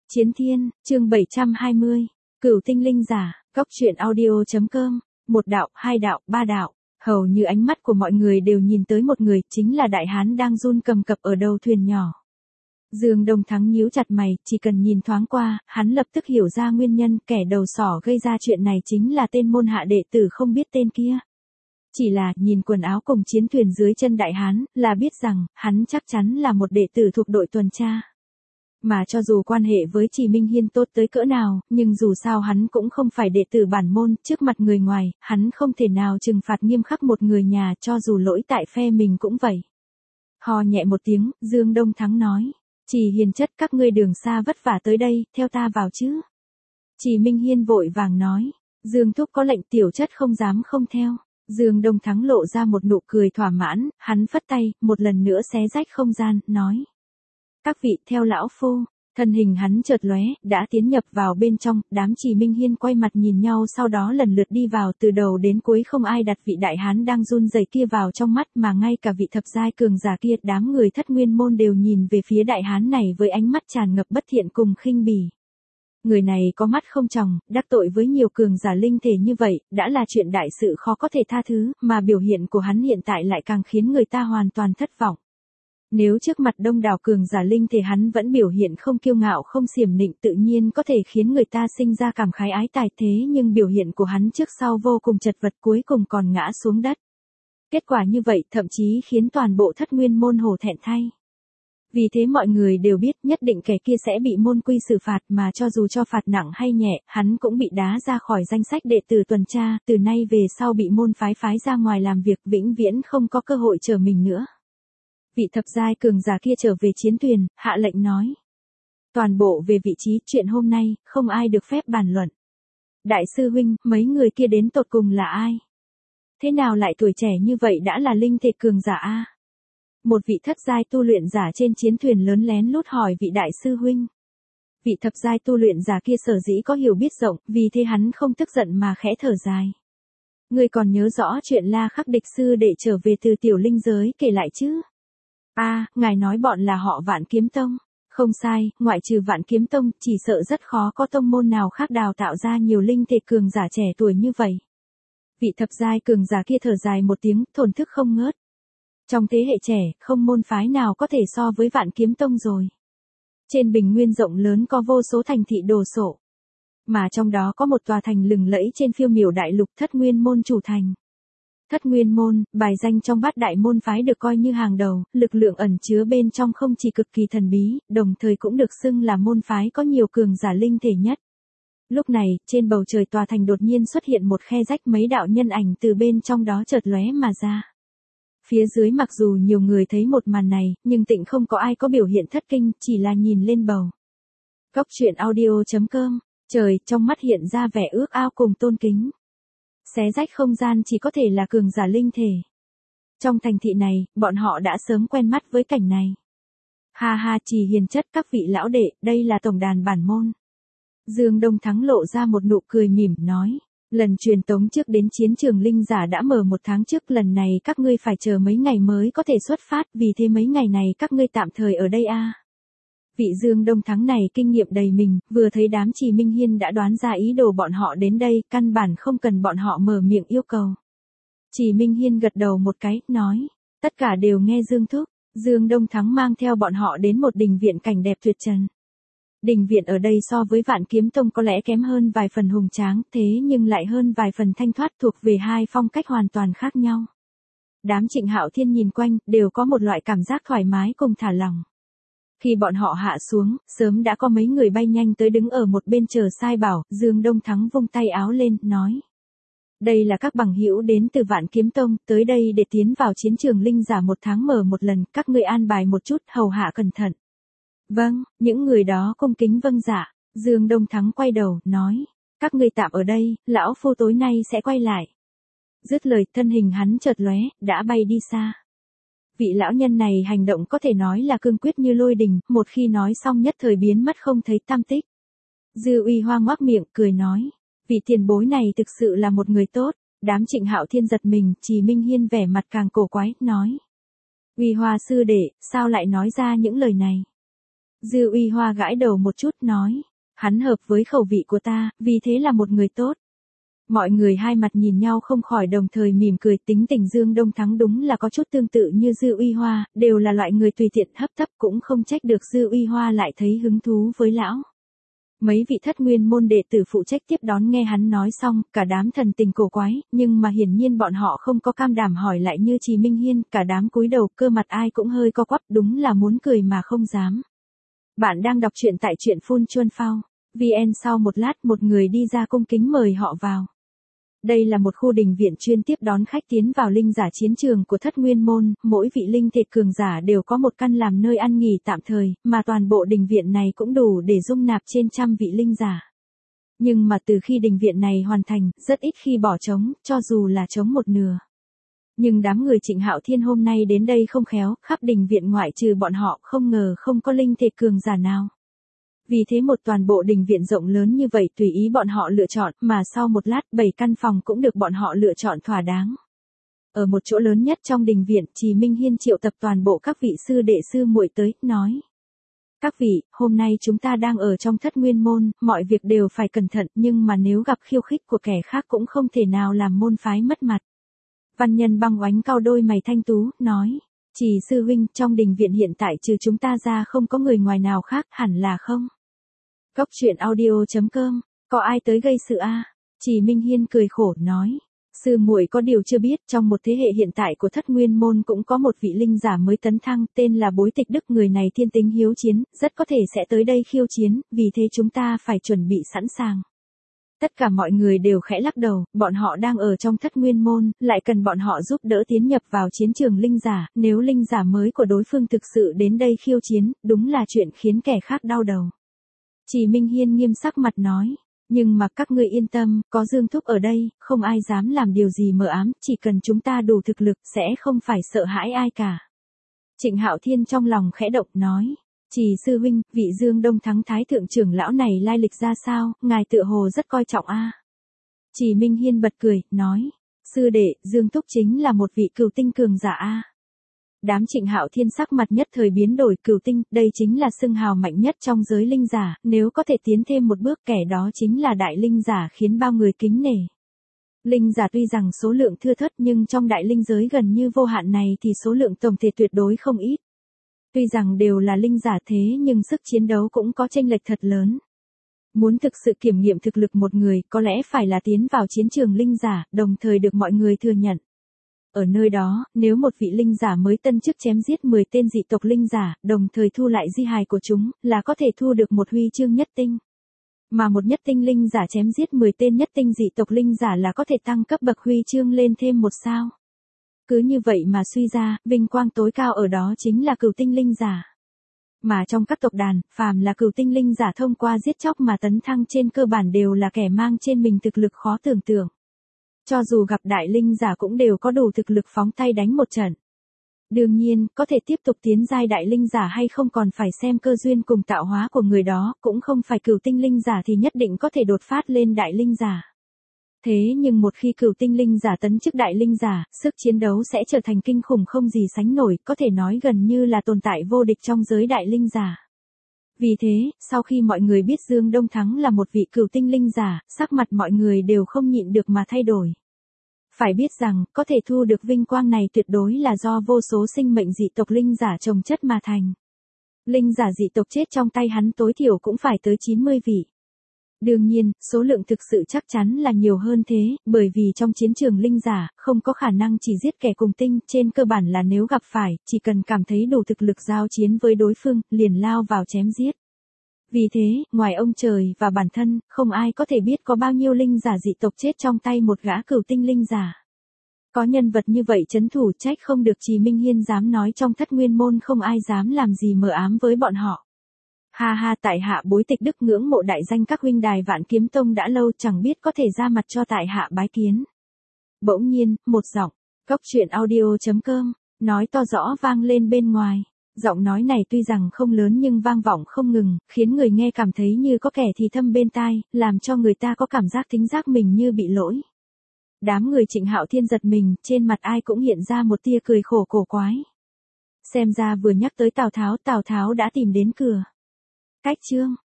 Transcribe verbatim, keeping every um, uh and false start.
Chiến Thiên, chương bảy trăm hai mươi, Cửu Tinh Linh Giả, Góc Truyện Audio.com, một đạo, hai đạo, ba đạo, hầu như ánh mắt của mọi người đều nhìn tới một người, chính là đại hán đang run cầm cập ở đầu thuyền nhỏ. Dương Đông Thắng nhíu chặt mày, chỉ cần nhìn thoáng qua, hắn lập tức hiểu ra nguyên nhân, kẻ đầu sỏ gây ra chuyện này chính là tên môn hạ đệ tử không biết tên kia. Chỉ là, nhìn quần áo cùng chiến thuyền dưới chân đại hán, là biết rằng, hắn chắc chắn là một đệ tử thuộc đội tuần tra. Mà cho dù quan hệ với Trì Minh Hiên tốt tới cỡ nào, nhưng dù sao hắn cũng không phải đệ tử bản môn, trước mặt người ngoài, hắn không thể nào trừng phạt nghiêm khắc một người nhà cho dù lỗi tại phe mình cũng vậy. Ho nhẹ một tiếng, Dương Đông Thắng nói, Trì Hiền chất các ngươi đường xa vất vả tới đây, theo ta vào chứ. Trì Minh Hiên vội vàng nói, Dương Thúc có lệnh tiểu chất không dám không theo. Dương Đông Thắng lộ ra một nụ cười thỏa mãn, hắn phất tay, một lần nữa xé rách không gian, nói. Các vị theo lão phu, thân hình hắn chợt lóe, đã tiến nhập vào bên trong, đám Trì Minh Hiên quay mặt nhìn nhau sau đó lần lượt đi vào từ đầu đến cuối không ai đặt vị đại hán đang run rẩy kia vào trong mắt mà ngay cả vị thập giai cường giả kia đám người thất nguyên môn đều nhìn về phía đại hán này với ánh mắt tràn ngập bất thiện cùng khinh bỉ. Người này có mắt không tròng, đắc tội với nhiều cường giả linh thể như vậy, đã là chuyện đại sự khó có thể tha thứ, mà biểu hiện của hắn hiện tại lại càng khiến người ta hoàn toàn thất vọng. Nếu trước mặt đông đảo cường giả linh thể hắn vẫn biểu hiện không kiêu ngạo không xiểm nịnh tự nhiên có thể khiến người ta sinh ra cảm khái ái tài thế nhưng biểu hiện của hắn trước sau vô cùng chật vật cuối cùng còn ngã xuống đất. Kết quả như vậy thậm chí khiến toàn bộ thất nguyên môn hổ thẹn thay. Vì thế mọi người đều biết nhất định kẻ kia sẽ bị môn quy xử phạt mà cho dù cho phạt nặng hay nhẹ, hắn cũng bị đá ra khỏi danh sách đệ tử tuần tra, từ nay về sau bị môn phái phái ra ngoài làm việc vĩnh viễn không có cơ hội trở mình nữa. Vị thập giai cường giả kia trở về chiến thuyền, hạ lệnh nói. Toàn bộ về vị trí chuyện hôm nay, không ai được phép bàn luận. Đại sư huynh, mấy người kia đến tột cùng là ai? Thế nào lại tuổi trẻ như vậy đã là linh thể cường giả a? Một vị thất giai tu luyện giả trên chiến thuyền lớn lén lút hỏi vị đại sư huynh. Vị thập giai tu luyện giả kia sở dĩ có hiểu biết rộng, vì thế hắn không tức giận mà khẽ thở dài. Ngươi còn nhớ rõ chuyện La Khắc địch sư đệ trở về từ tiểu linh giới kể lại chứ? A, à, ngài nói bọn là họ Vạn Kiếm Tông. Không sai, ngoại trừ Vạn Kiếm Tông, chỉ sợ rất khó có tông môn nào khác đào tạo ra nhiều linh thể cường giả trẻ tuổi như vậy. Vị thập giai cường giả kia thở dài một tiếng, thổn thức không ngớt. Trong thế hệ trẻ, không môn phái nào có thể so với Vạn Kiếm Tông rồi. Trên bình nguyên rộng lớn có vô số thành thị đồ sộ. Mà trong đó có một tòa thành lừng lẫy trên phiêu miểu đại lục Thất Nguyên môn chủ thành. Thất Nguyên môn, bài danh trong bát đại môn phái được coi như hàng đầu, lực lượng ẩn chứa bên trong không chỉ cực kỳ thần bí, đồng thời cũng được xưng là môn phái có nhiều cường giả linh thể nhất. Lúc này, trên bầu trời tòa thành đột nhiên xuất hiện một khe rách mấy đạo nhân ảnh từ bên trong đó chợt lóe mà ra. Phía dưới mặc dù nhiều người thấy một màn này, nhưng tịnh không có ai có biểu hiện thất kinh, chỉ là nhìn lên bầu. Góc truyện audio.com, trời, trong mắt hiện ra vẻ ước ao cùng tôn kính. Xé rách không gian chỉ có thể là cường giả linh thể. Trong thành thị này, bọn họ đã sớm quen mắt với cảnh này. Ha ha, Trì Hiền chất các vị lão đệ, đây là tổng đàn bản môn. Dương Đông Thắng lộ ra một nụ cười mỉm, nói. Lần truyền tống trước đến chiến trường linh giả đã mở một tháng trước, lần này các ngươi phải chờ mấy ngày mới có thể xuất phát, vì thế mấy ngày này các ngươi tạm thời ở đây a. À. Vị Dương Đông Thắng này kinh nghiệm đầy mình, vừa thấy đám Trì Minh Hiên đã đoán ra ý đồ bọn họ đến đây, căn bản không cần bọn họ mở miệng yêu cầu. Trì Minh Hiên gật đầu một cái, nói, tất cả đều nghe Dương thúc. Dương Đông Thắng mang theo bọn họ đến một đình viện cảnh đẹp tuyệt trần. Đình viện ở đây so với Vạn Kiếm Tông có lẽ kém hơn vài phần hùng tráng, thế nhưng lại hơn vài phần thanh thoát, thuộc về hai phong cách hoàn toàn khác nhau. Đám Trịnh Hạo Thiên nhìn quanh, đều có một loại cảm giác thoải mái cùng thả lỏng. Khi bọn họ hạ xuống, sớm đã có mấy người bay nhanh tới đứng ở một bên chờ sai bảo, Dương Đông Thắng vung tay áo lên, nói. Đây là các bằng hữu đến từ Vạn Kiếm Tông, tới đây để tiến vào chiến trường linh giả một tháng mở một lần, các ngươi an bài một chút, hầu hạ cẩn thận. Vâng, những người đó cung kính vâng dạ. Dương Đông Thắng quay đầu, nói. Các ngươi tạm ở đây, lão phu tối nay sẽ quay lại. Dứt lời, thân hình hắn chợt lóe, đã bay đi xa. Vị lão nhân này hành động có thể nói là cương quyết như lôi đình, một khi nói xong nhất thời biến mất không thấy tăm tích. Dư Uy Hoa ngoác miệng, cười nói. Vị tiền bối này thực sự là một người tốt. Đám Trịnh Hạo Thiên giật mình, Trì Minh Hiên vẻ mặt càng cổ quái, nói. Uy Hoa sư đệ, sao lại nói ra những lời này? Dư Uy Hoa gãi đầu một chút nói, hắn hợp với khẩu vị của ta, vì thế là một người tốt. Mọi người hai mặt nhìn nhau không khỏi đồng thời mỉm cười, tính tình Dương Đông Thắng đúng là có chút tương tự như Dư Uy Hoa, đều là loại người tùy tiện hấp tấp, cũng không trách được Dư Uy Hoa lại thấy hứng thú với lão. Mấy vị thất nguyên môn đệ tử phụ trách tiếp đón nghe hắn nói xong, cả đám thần tình cổ quái, nhưng mà hiển nhiên bọn họ không có cam đảm hỏi lại như Trì Minh Hiên, cả đám cúi đầu, cơ mặt ai cũng hơi co quắp, đúng là muốn cười mà không dám. Bạn đang đọc truyện tại truyện Phun Chuân Phao. vê en sau một lát một người đi ra cung kính mời họ vào. Đây là một khu đình viện chuyên tiếp đón khách tiến vào linh giả chiến trường của thất nguyên môn, mỗi vị linh thể cường giả đều có một căn làm nơi ăn nghỉ tạm thời, mà toàn bộ đình viện này cũng đủ để dung nạp trên trăm vị linh giả. Nhưng mà từ khi đình viện này hoàn thành, rất ít khi bỏ trống, cho dù là trống một nửa. Nhưng đám người Trịnh Hạo Thiên hôm nay đến đây không khéo, khắp đình viện ngoại trừ bọn họ không ngờ không có linh thể cường giả nào. Vì thế một toàn bộ đình viện rộng lớn như vậy tùy ý bọn họ lựa chọn, mà sau một lát bảy căn phòng cũng được bọn họ lựa chọn thỏa đáng. Ở một chỗ lớn nhất trong đình viện, Trì Minh Hiên triệu tập toàn bộ các vị sư đệ sư muội tới, nói. Các vị, hôm nay chúng ta đang ở trong thất nguyên môn, mọi việc đều phải cẩn thận, nhưng mà nếu gặp khiêu khích của kẻ khác cũng không thể nào làm môn phái mất mặt. Văn Nhân Băng oánh cau đôi mày thanh tú, nói. Trì sư huynh, trong đình viện hiện tại trừ chúng ta ra không có người ngoài nào khác, hẳn là không? Cốc truyện audio chấm com, có ai tới gây sự a? À? Trì Minh Hiên cười khổ nói, sư muội có điều chưa biết, trong một thế hệ hiện tại của thất nguyên môn cũng có một vị linh giả mới tấn thăng, tên là Bối Tịch Đức, người này thiên tính hiếu chiến, rất có thể sẽ tới đây khiêu chiến, vì thế chúng ta phải chuẩn bị sẵn sàng. Tất cả mọi người đều khẽ lắc đầu, bọn họ đang ở trong thất nguyên môn, lại cần bọn họ giúp đỡ tiến nhập vào chiến trường linh giả, nếu linh giả mới của đối phương thực sự đến đây khiêu chiến, đúng là chuyện khiến kẻ khác đau đầu. Trì Minh Hiên nghiêm sắc mặt nói, nhưng mà các ngươi yên tâm, có Dương Thúc ở đây, không ai dám làm điều gì mờ ám, chỉ cần chúng ta đủ thực lực, sẽ không phải sợ hãi ai cả. Trịnh Hạo Thiên trong lòng khẽ động nói, Trì sư huynh, vị Dương Đông Thắng thái thượng trưởng lão này lai lịch ra sao, ngài tựa hồ rất coi trọng a. À? Trì Minh Hiên bật cười, nói, sư đệ, Dương Thúc chính là một vị cửu tinh cường giả a. À? Đám Trịnh Hạo Thiên sắc mặt nhất thời biến đổi, cửu tinh, đây chính là xưng hào mạnh nhất trong giới linh giả, nếu có thể tiến thêm một bước kẻ đó chính là đại linh giả khiến bao người kính nể. Linh giả tuy rằng số lượng thưa thớt nhưng trong đại linh giới gần như vô hạn này thì số lượng tổng thể tuyệt đối không ít. Tuy rằng đều là linh giả thế nhưng sức chiến đấu cũng có chênh lệch thật lớn. Muốn thực sự kiểm nghiệm thực lực một người có lẽ phải là tiến vào chiến trường linh giả, đồng thời được mọi người thừa nhận. Ở nơi đó, nếu một vị linh giả mới tân chức chém giết mười tên dị tộc linh giả, đồng thời thu lại di hài của chúng, là có thể thu được một huy chương nhất tinh. Mà một nhất tinh linh giả chém giết mười tên nhất tinh dị tộc linh giả là có thể tăng cấp bậc huy chương lên thêm một sao. Cứ như vậy mà suy ra, vinh quang tối cao ở đó chính là cửu tinh linh giả. Mà trong các tộc đàn, phàm là cửu tinh linh giả thông qua giết chóc mà tấn thăng trên cơ bản đều là kẻ mang trên mình thực lực khó tưởng tượng. Cho dù gặp đại linh giả cũng đều có đủ thực lực phóng tay đánh một trận. Đương nhiên, có thể tiếp tục tiến giai đại linh giả hay không còn phải xem cơ duyên cùng tạo hóa của người đó, cũng không phải cửu tinh linh giả thì nhất định có thể đột phát lên đại linh giả. Thế nhưng một khi cửu tinh linh giả tấn chức đại linh giả, sức chiến đấu sẽ trở thành kinh khủng không gì sánh nổi, có thể nói gần như là tồn tại vô địch trong giới đại linh giả. Vì thế, sau khi mọi người biết Dương Đông Thắng là một vị cửu tinh linh giả, sắc mặt mọi người đều không nhịn được mà thay đổi. Phải biết rằng, có thể thu được vinh quang này tuyệt đối là do vô số sinh mệnh dị tộc linh giả chồng chất mà thành. Linh giả dị tộc chết trong tay hắn tối thiểu cũng phải tới chín mươi vị. Đương nhiên, số lượng thực sự chắc chắn là nhiều hơn thế, bởi vì trong chiến trường linh giả, không có khả năng chỉ giết kẻ cùng tinh, trên cơ bản là nếu gặp phải, chỉ cần cảm thấy đủ thực lực giao chiến với đối phương, liền lao vào chém giết. Vì thế, ngoài ông trời và bản thân, không ai có thể biết có bao nhiêu linh giả dị tộc chết trong tay một gã cửu tinh linh giả. Có nhân vật như vậy trấn thủ, trách không được Trì Minh Hiên dám nói trong thất nguyên môn không ai dám làm gì mờ ám với bọn họ. Ha ha, tại hạ Bối Tịch Đức ngưỡng mộ đại danh các huynh đài Vạn Kiếm Tông đã lâu, chẳng biết có thể ra mặt cho tại hạ bái kiến. Bỗng nhiên, một giọng, cốc truyện audio chấm com, nói to rõ vang lên bên ngoài. Giọng nói này tuy rằng không lớn nhưng vang vọng không ngừng, khiến người nghe cảm thấy như có kẻ thì thầm bên tai, làm cho người ta có cảm giác thính giác mình như bị lỗi. Đám người Trịnh Hạo Thiên giật mình, trên mặt ai cũng hiện ra một tia cười khổ cổ quái. Xem ra vừa nhắc tới Tào Tháo, Tào Tháo đã tìm đến cửa. Cách chương